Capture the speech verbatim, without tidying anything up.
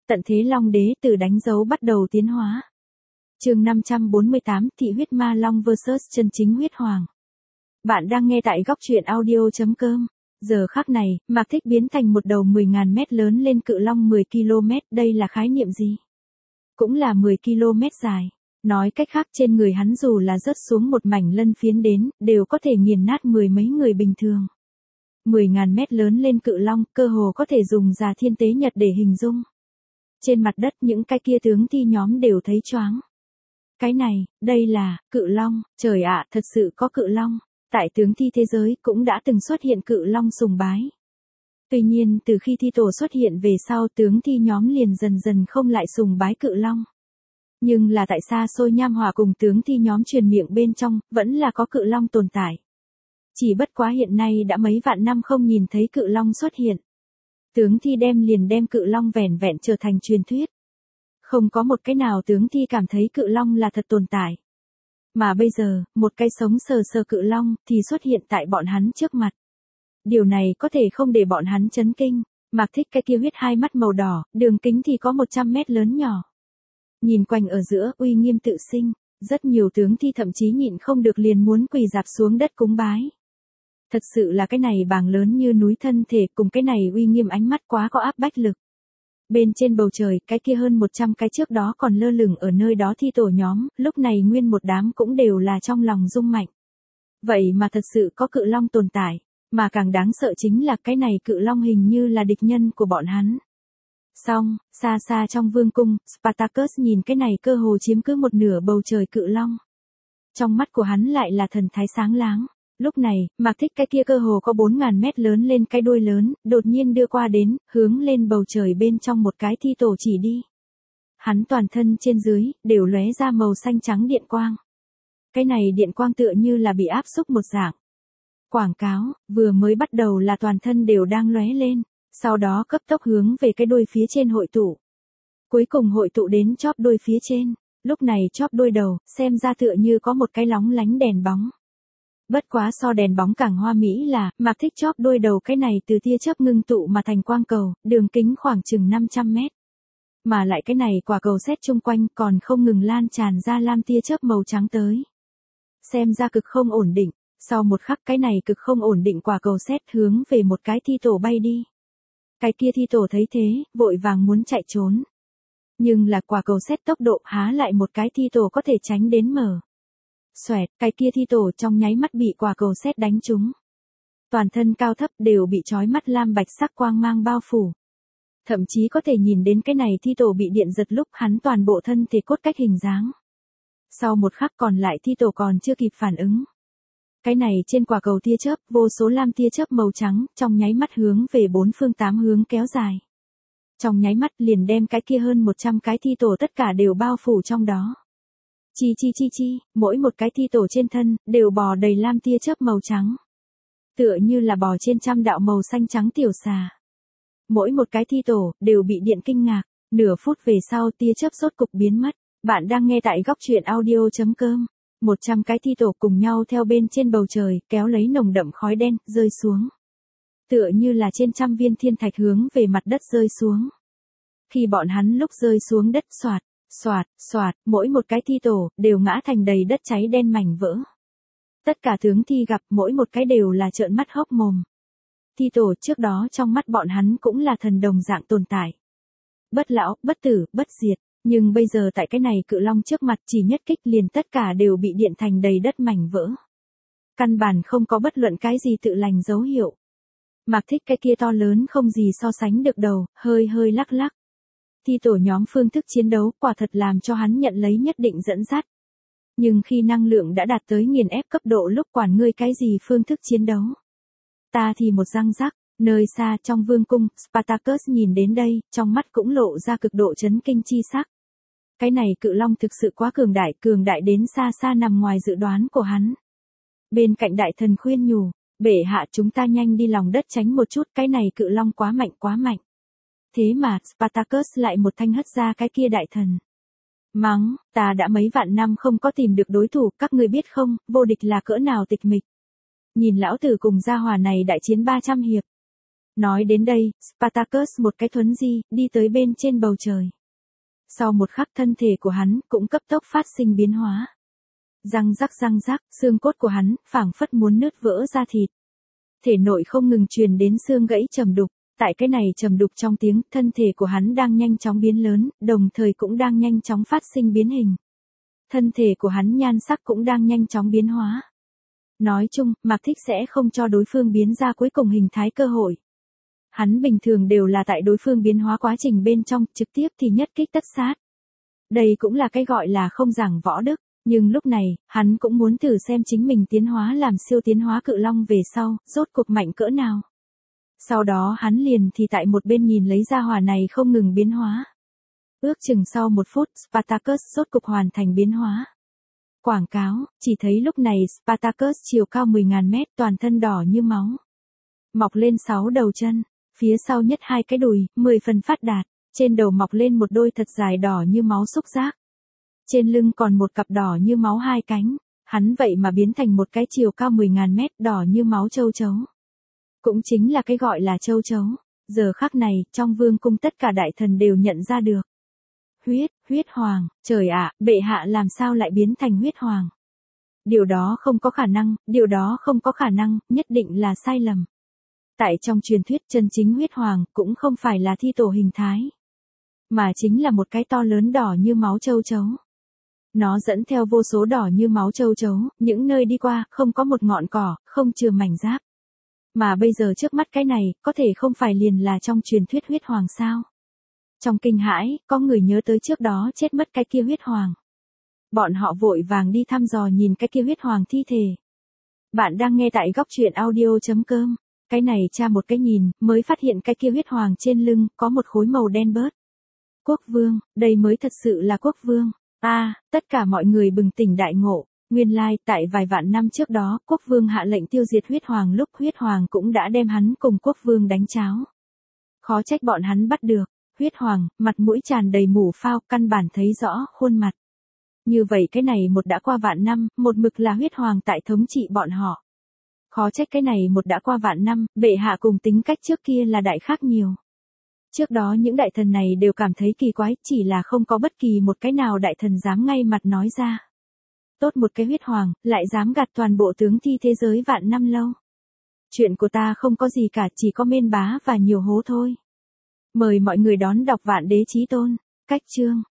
Tận thế Long Đế từ đánh dấu bắt đầu tiến hóa. Chương năm trăm bốn mươi tám, Thị huyết ma long versus chân chính huyết hoàng. Bạn đang nghe tại góc truyện audio chấm com. Giờ khắc này, Mạc Thích biến thành một đầu mười nghìn mét lớn lên cự long mười ki lô mét, đây là khái niệm gì? Cũng là mười ki lô mét dài. Nói cách khác, trên người hắn dù là rớt xuống một mảnh lân phiến đến, đều có thể nghiền nát mười mấy người bình thường. mười nghìn mét lớn lên cự long, cơ hồ có thể dùng già thiên tế nhật để hình dung. Trên mặt đất những cái kia tướng thi nhóm đều thấy choáng. Cái này, đây là, cự long, trời ạ, thật sự có cự long. Tại tướng thi thế giới cũng đã từng xuất hiện cự long sùng bái. Tuy nhiên từ khi thi tổ xuất hiện về sau, tướng thi nhóm liền dần dần không lại sùng bái cự long. Nhưng là tại xa xôi nham hòa cùng tướng thi nhóm truyền miệng bên trong, vẫn là có cự long tồn tại. Chỉ bất quá hiện nay đã mấy vạn năm không nhìn thấy cự long xuất hiện. Tướng thi đem liền đem cự long vẻn vẹn trở thành truyền thuyết. Không có một cái nào tướng thi cảm thấy cự long là thật tồn tại. Mà bây giờ, một cái sống sờ sờ cự long thì xuất hiện tại bọn hắn trước mặt. Điều này có thể không để bọn hắn chấn kinh. Mạc Thích cái kia huyết hai mắt màu đỏ, đường kính thì có một trăm mét lớn nhỏ. Nhìn quanh ở giữa, uy nghiêm tự sinh, rất nhiều tướng thi thậm chí nhịn không được liền muốn quỳ dạp xuống đất cúng bái. Thật sự là cái này bàng lớn như núi thân thể cùng cái này uy nghiêm ánh mắt quá có áp bách lực. Bên trên bầu trời, cái kia hơn một trăm cái trước đó còn lơ lửng ở nơi đó thi tổ nhóm, lúc này nguyên một đám cũng đều là trong lòng rung mạnh. Vậy mà thật sự có cự long tồn tại, mà càng đáng sợ chính là cái này cự long hình như là địch nhân của bọn hắn. Xong, xa xa trong vương cung, Spartacus nhìn cái này cơ hồ chiếm cứ một nửa bầu trời cự long. Trong mắt của hắn lại là thần thái sáng láng. Lúc này, Mạc Thích cái kia cơ hồ có bốn nghìn mét lớn lên cái đuôi lớn, đột nhiên đưa qua đến, hướng lên bầu trời bên trong một cái thi tổ chỉ đi. Hắn toàn thân trên dưới, đều lóe ra màu xanh trắng điện quang. Cái này điện quang tựa như là bị áp xúc một dạng. Quảng cáo, vừa mới bắt đầu là toàn thân đều đang lóe lên, sau đó cấp tốc hướng về cái đuôi phía trên hội tụ. Cuối cùng hội tụ đến chóp đuôi phía trên, lúc này chóp đuôi đầu, xem ra tựa như có một cái lóng lánh đèn bóng. Bất quá so đèn bóng càng hoa mỹ là, Mạc Thích chóp đuôi đầu cái này từ tia chớp ngưng tụ mà thành quang cầu, đường kính khoảng chừng năm trăm mét. Mà lại cái này quả cầu sét chung quanh còn không ngừng lan tràn ra lam tia chớp màu trắng tới. Xem ra cực không ổn định, sau một khắc cái này cực không ổn định quả cầu sét hướng về một cái thi tổ bay đi. Cái kia thi tổ thấy thế, vội vàng muốn chạy trốn. Nhưng là quả cầu sét tốc độ há lại một cái thi tổ có thể tránh đến mở. Xoẹt, cái kia thi tổ trong nháy mắt bị quả cầu sét đánh trúng. Toàn thân cao thấp đều bị chói mắt lam bạch sắc quang mang bao phủ. Thậm chí có thể nhìn đến cái này thi tổ bị điện giật lúc hắn toàn bộ thân thể cốt cách hình dáng. Sau một khắc còn lại thi tổ còn chưa kịp phản ứng. Cái này trên quả cầu tia chớp, vô số lam tia chớp màu trắng, trong nháy mắt hướng về bốn phương tám hướng kéo dài. Trong nháy mắt liền đem cái kia hơn một trăm cái thi tổ tất cả đều bao phủ trong đó. Chi chi chi chi, mỗi một cái thi tổ trên thân, đều bò đầy lam tia chớp màu trắng. Tựa như là bò trên trăm đạo màu xanh trắng tiểu xà. Mỗi một cái thi tổ, đều bị điện kinh ngạc, nửa phút về sau tia chớp rốt cục biến mất. Bạn đang nghe tại góc truyện audio chấm com. Một trăm cái thi tổ cùng nhau theo bên trên bầu trời, kéo lấy nồng đậm khói đen, rơi xuống. Tựa như là trên trăm viên thiên thạch hướng về mặt đất rơi xuống. Khi bọn hắn lúc rơi xuống đất xoạt, xoạt, xoạt, mỗi một cái thi tổ, đều ngã thành đầy đất cháy đen mảnh vỡ. Tất cả tướng thi gặp mỗi một cái đều là trợn mắt hốc mồm. Thi tổ trước đó trong mắt bọn hắn cũng là thần đồng dạng tồn tại. Bất lão, bất tử, bất diệt. Nhưng bây giờ tại cái này cự long trước mặt chỉ nhất kích liền tất cả đều bị điện thành đầy đất mảnh vỡ. Căn bản không có bất luận cái gì tự lành dấu hiệu. Mạc Thích cái kia to lớn không gì so sánh được đầu, hơi hơi lắc lắc. Thi tổ nhóm phương thức chiến đấu quả thật làm cho hắn nhận lấy nhất định dẫn dắt. Nhưng khi năng lượng đã đạt tới nghiền ép cấp độ lúc quản ngươi cái gì phương thức chiến đấu. Ta thì một răng rắc. Nơi xa trong vương cung, Spartacus nhìn đến đây, trong mắt cũng lộ ra cực độ chấn kinh chi sắc. Cái này cự long thực sự quá cường đại, cường đại đến xa xa nằm ngoài dự đoán của hắn. Bên cạnh đại thần khuyên nhủ, bệ hạ chúng ta nhanh đi lòng đất tránh một chút, cái này cự long quá mạnh quá mạnh. Thế mà, Spartacus lại một thanh hất ra cái kia đại thần. Mắng, ta đã mấy vạn năm không có tìm được đối thủ, các ngươi biết không, vô địch là cỡ nào tịch mịch. Nhìn lão tử cùng gia hỏa này đại chiến ba trăm hiệp. Nói đến đây, Spartacus một cái thuấn di, đi tới bên trên bầu trời. Sau một khắc thân thể của hắn cũng cấp tốc phát sinh biến hóa. Răng rắc răng rắc, xương cốt của hắn, phảng phất muốn nứt vỡ ra thịt. Thể nội không ngừng truyền đến xương gãy trầm đục, tại cái này trầm đục trong tiếng, thân thể của hắn đang nhanh chóng biến lớn, đồng thời cũng đang nhanh chóng phát sinh biến hình. Thân thể của hắn nhan sắc cũng đang nhanh chóng biến hóa. Nói chung, Mạc Thích sẽ không cho đối phương biến ra cuối cùng hình thái cơ hội. Hắn bình thường đều là tại đối phương biến hóa quá trình bên trong, trực tiếp thì nhất kích tất sát. Đây cũng là cái gọi là không giảng võ đức, nhưng lúc này, hắn cũng muốn thử xem chính mình tiến hóa làm siêu tiến hóa cự long về sau, rốt cuộc mạnh cỡ nào. Sau đó hắn liền thì tại một bên nhìn lấy ra hỏa này không ngừng biến hóa. Ước chừng sau một phút, Spartacus rốt cục hoàn thành biến hóa. Quảng cáo, chỉ thấy lúc này Spartacus chiều cao mười nghìn mét, toàn thân đỏ như máu. Mọc lên sáu đầu chân, phía sau nhất hai cái đùi, mười phần phát đạt, trên đầu mọc lên một đôi thật dài đỏ như máu xúc giác. Trên lưng còn một cặp đỏ như máu hai cánh, hắn vậy mà biến thành một cái chiều cao mười nghìn mét đỏ như máu châu chấu. Cũng chính là cái gọi là châu chấu. Giờ khắc này, trong vương cung tất cả đại thần đều nhận ra được. Huyết, huyết hoàng, trời ạ, bệ hạ làm sao lại biến thành huyết hoàng? Điều đó không có khả năng, điều đó không có khả năng, nhất định là sai lầm. Tại trong truyền thuyết chân chính huyết hoàng cũng không phải là thi tổ hình thái, mà chính là một cái to lớn đỏ như máu châu chấu. Nó dẫn theo vô số đỏ như máu châu chấu, những nơi đi qua, không có một ngọn cỏ, không chừa mảnh giáp. Mà bây giờ trước mắt cái này, có thể không phải liền là trong truyền thuyết huyết hoàng sao? Trong kinh hãi, có người nhớ tới trước đó chết mất cái kia huyết hoàng. Bọn họ vội vàng đi thăm dò nhìn cái kia huyết hoàng thi thể. Bạn đang nghe tại góc truyện audio.com. Cái này tra một cái nhìn, mới phát hiện cái kia huyết hoàng trên lưng, có một khối màu đen bớt. Quốc vương, đây mới thật sự là quốc vương. A, à, tất cả mọi người bừng tỉnh đại ngộ. Nguyên lai, tại vài vạn năm trước đó, quốc vương hạ lệnh tiêu diệt huyết hoàng lúc huyết hoàng cũng đã đem hắn cùng quốc vương đánh cháo. Khó trách bọn hắn bắt được. Huyết hoàng, mặt mũi tràn đầy mủ phao, căn bản thấy rõ khuôn mặt. Như vậy cái này một đã qua vạn năm, một mực là huyết hoàng tại thống trị bọn họ. Khó trách cái này một đã qua vạn năm, bệ hạ cùng tính cách trước kia là đại khác nhiều. Trước đó những đại thần này đều cảm thấy kỳ quái, chỉ là không có bất kỳ một cái nào đại thần dám ngay mặt nói ra. Tốt một cái huyết hoàng, lại dám gạt toàn bộ tướng thi thế giới vạn năm lâu. Chuyện của ta không có gì cả, chỉ có mên bá và nhiều hố thôi. Mời mọi người đón đọc Vạn Đế Chí Tôn, cách chương.